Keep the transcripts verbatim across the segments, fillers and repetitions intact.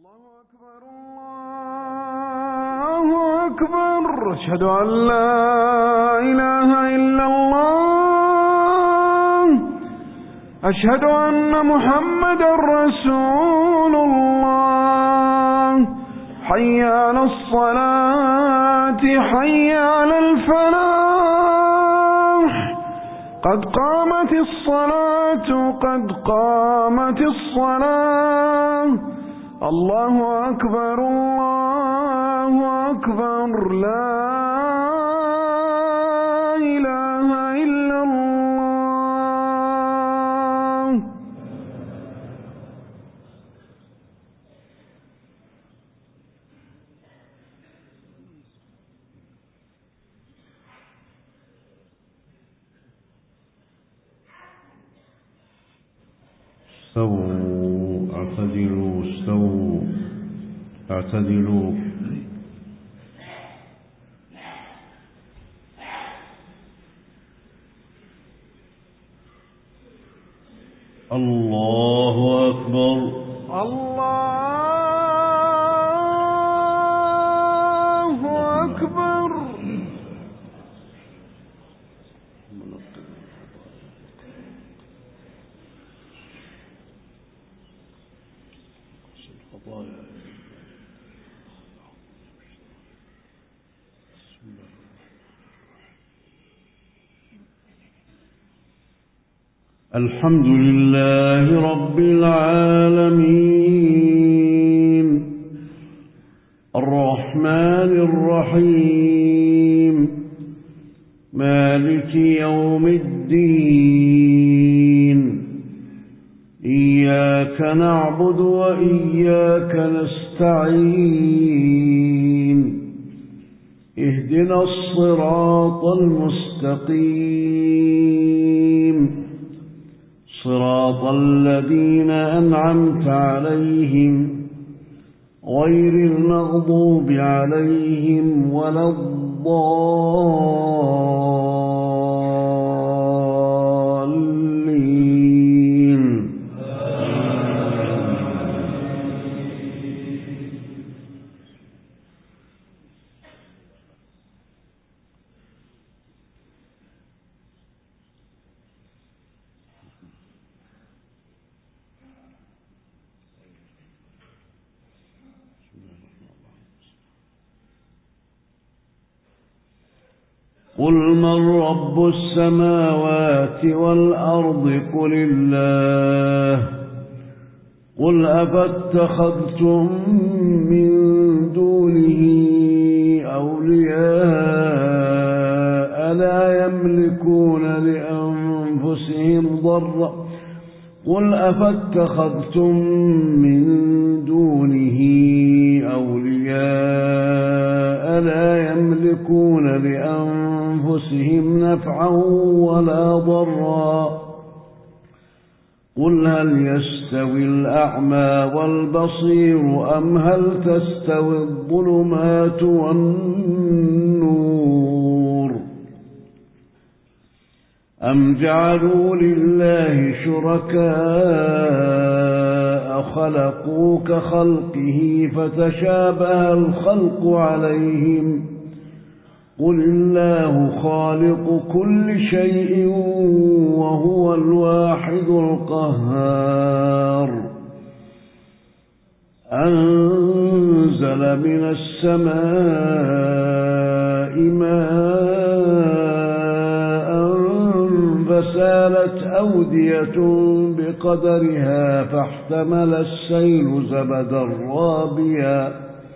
أشهد أن لا إله إلا الله أشهد أن محمدا رسول الله حي على الصلاة حي على الفلاح قد قامت الصلاة قد قامت الصلاة الله أكبر الله أكبر لا إله إلا الله. استووا اعتدلوا استووا اعتدلوا الله أكبر الله أكبر. الحمد لله رب العالمين الرحمن الرحيم مالك يوم الدين إياك نعبد وإياك نستعين اهدنا الصراط المستقيم صراط الذين أنعمت عليهم غير المغضوب عليهم ولا الضالين. قل من رب السماوات والأرض قل الله قل أفاتخذتم من دونه أولياء لا يملكون لأنفسهم ضرا قل أفاتخذتم من دونه أولياء لا يملكون لأنفسهم نفعا ولا ضرا قل هل يستوي الأعمى والبصير أم هل تستوي الظلمات والنور أم جعلوا لله شركاء خلقوا كخلقه فتشابه الخلق عليهم قل الله خالق كل شيء وهو الواحد القهار أنزل من السماء ماء فسالت أودية بقدرها فاحتمل السيل زبدا رابيا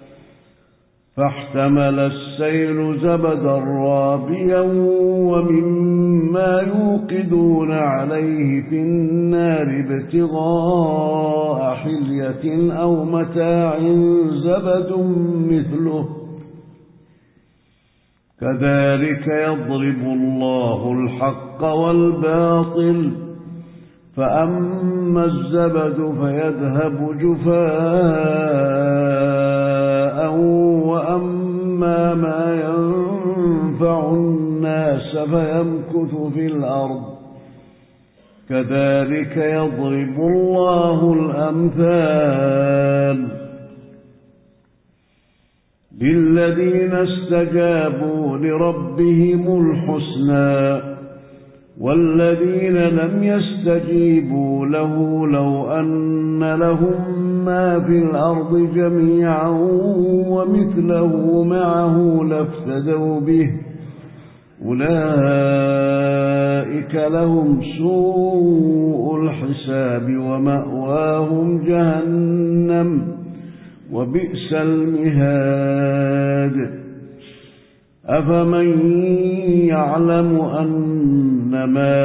فاحتمل السيل زبدا رابيا ومما يوقدون عليه في النار ابتغاء حلية أو متاع زبد مثله كذلك يضرب الله الحق والباطل فأما الزبد فيذهب جفاء وأما ما ينفع الناس فيمكث في الأرض كذلك يضرب الله الأمثال للذين استجابوا لربهم الحسنى والذين لم يستجيبوا له لو أن لهم ما في الأرض جميعا ومثله معه لافتدوا به أولئك لهم سوء الحساب ومأواهم جهنم وبئس المهاد أفمن يعلم أنما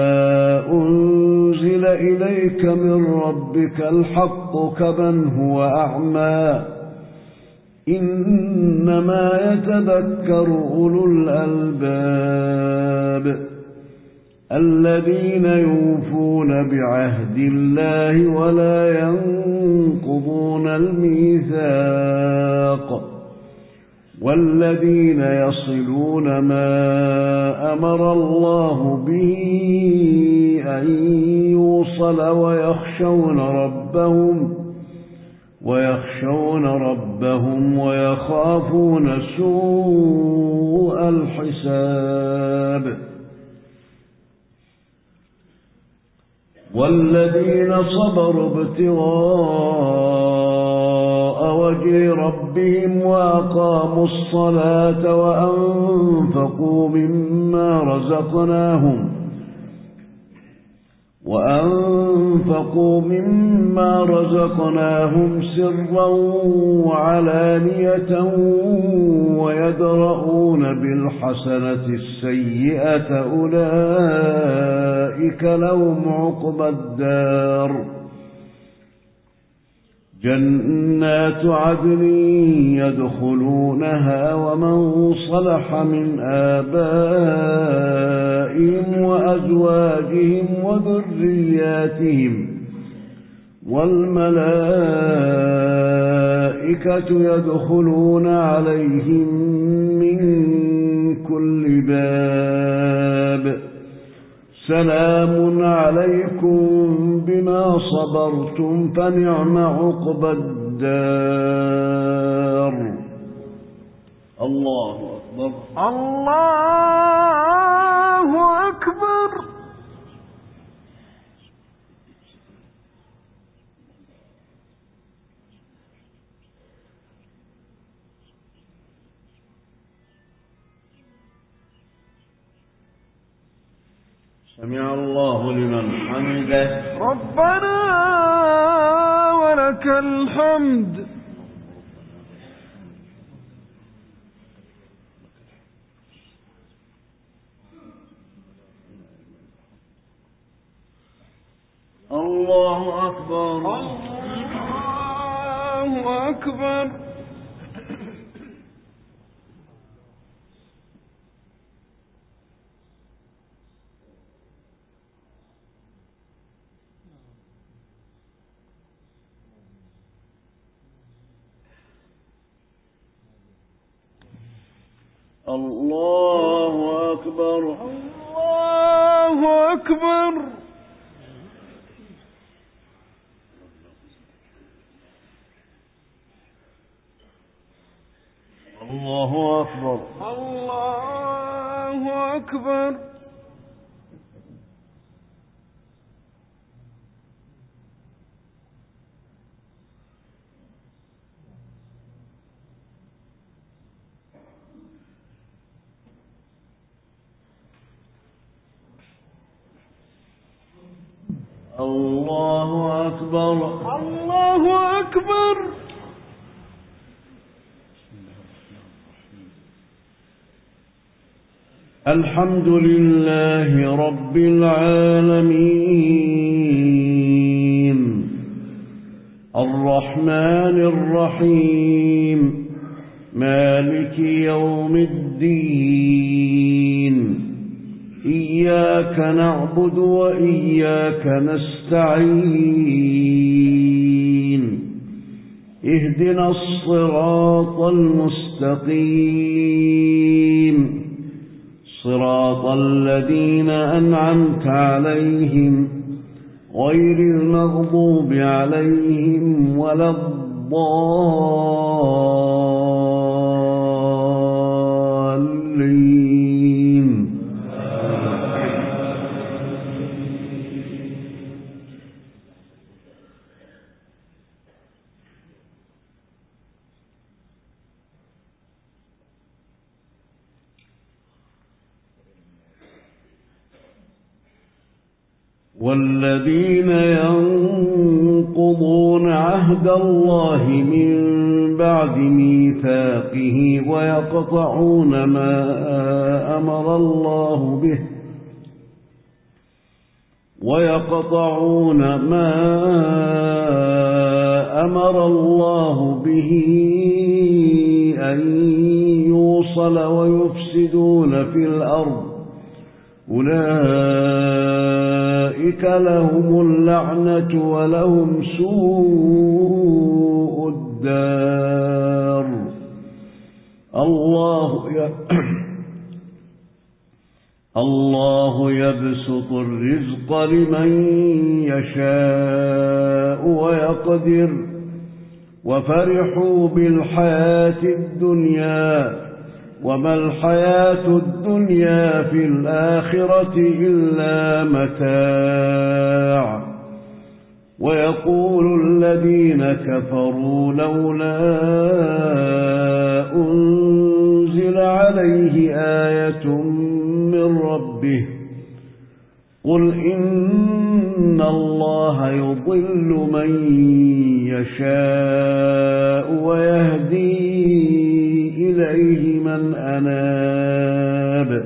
أنزل إليك من ربك الحق كمن هو أعمى إنما يتذكر أولو الألباب الذين يوفون بعهد الله ولا ينقضون الميثاق والذين يصلون ما أمر الله به أن يوصل ويخشون ربهم ويخشون ربهم ويخافون سوء الحساب والذين صبروا ابتغاء وجه ربهم وأقاموا الصلاة وأنفقوا مما رزقناهم وأنفقوا مما رزقناهم سرا وعلانية ويدرؤون بالحسنة السيئة أولئك لهم عقبى الدار جنات عدن يدخلونها ومن صلح من آبائهم وأزواجهم وذرياتهم والملائكة يدخلون عليهم من كل باب سلام عليكم بما صبرتم فنعم عقبى الدار الله أكبر الله أكبر سمع الله لمن حمده ربنا ولك الحمد الله أكبر الله أكبر الله أكبر الله أكبر الله أكبر الله أكبر الله أكبر الله أكبر الحمد لله رب العالمين الرحمن الرحيم مالك يوم الدين إياك نعبد وإياك نستعين اهدنا الصراط المستقيم صراط الذين أنعمت عليهم غير المغضوب عليهم ولا الضالين والذين ينقضون عهد الله من بعد ميثاقه ويقطعون ما أمر الله به ويقطعون ما أمر الله به أن يوصل ويفسدون في الأرض أولئك لهم اللعنة ولهم سوء الدار. الله الله يبسط الرزق لمن يشاء ويقدر وفرحوا بالحياة الدنيا وما الحياة الدنيا في الآخرة إلا متاع. ويقول الذين كفروا لولا أنزل عليه آية من ربه قل إن الله يضل من يشاء ويهدي إليه من أناب.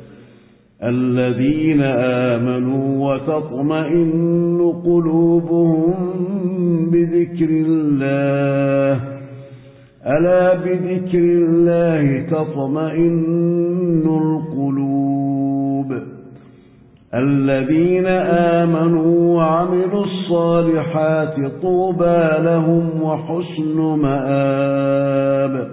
الذين آمنوا وتطمئن قلوبهم بذكر الله ألا بذكر الله تطمئن القلوب. الذين آمنوا وعملوا الصالحات طوبى لهم وحسن مآب.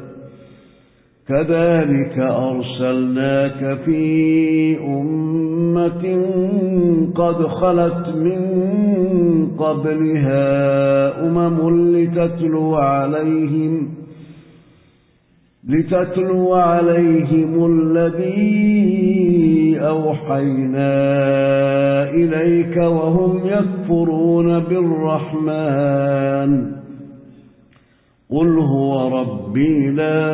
كذلك أرسلناك في أمة قد خلت من قبلها أمم لتتلو عليهم لتتلو عليهم الذي أوحينا إليك وهم يكفرون بالرحمن قل هو ربي لا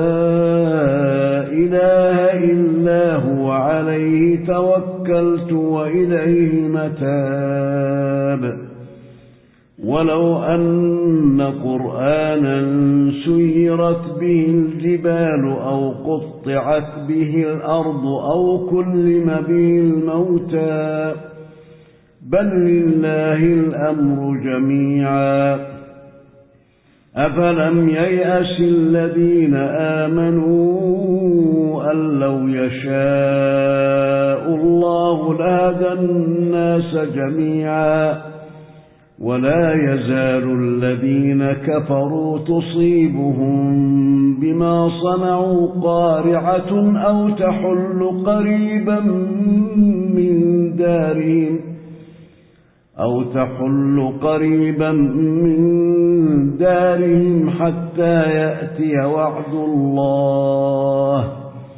إله إلا هو عليه توكلت وإليه متاب. ولو أن قرآنا سيرت به الجبال أو قطعت به الأرض أو كلم به الموتى بل لله الأمر جميعا. أفلم ييأس الذين آمنوا أن لو يشاء الله لهدى الناس جميعا ولا يزال الذين كفروا تصيبهم بما صنعوا قارعة أو تحل قريبا من دارهم أو تحل قريبا من دارهم حتى يأتي وعد الله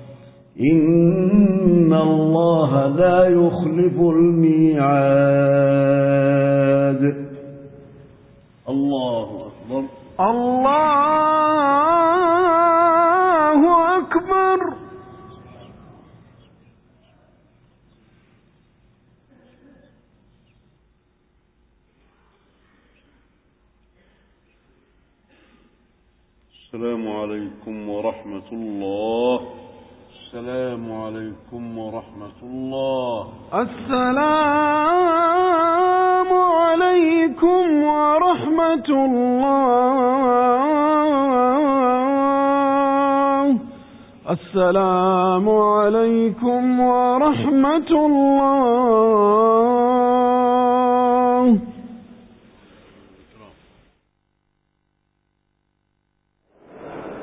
إن الله لا يخلف الميعاد. الله أكبر. الله أكبر. السلام عليكم ورحمة الله. السلام عليكم ورحمة الله. السلام عليكم ورحمة الله. السلام عليكم ورحمة الله.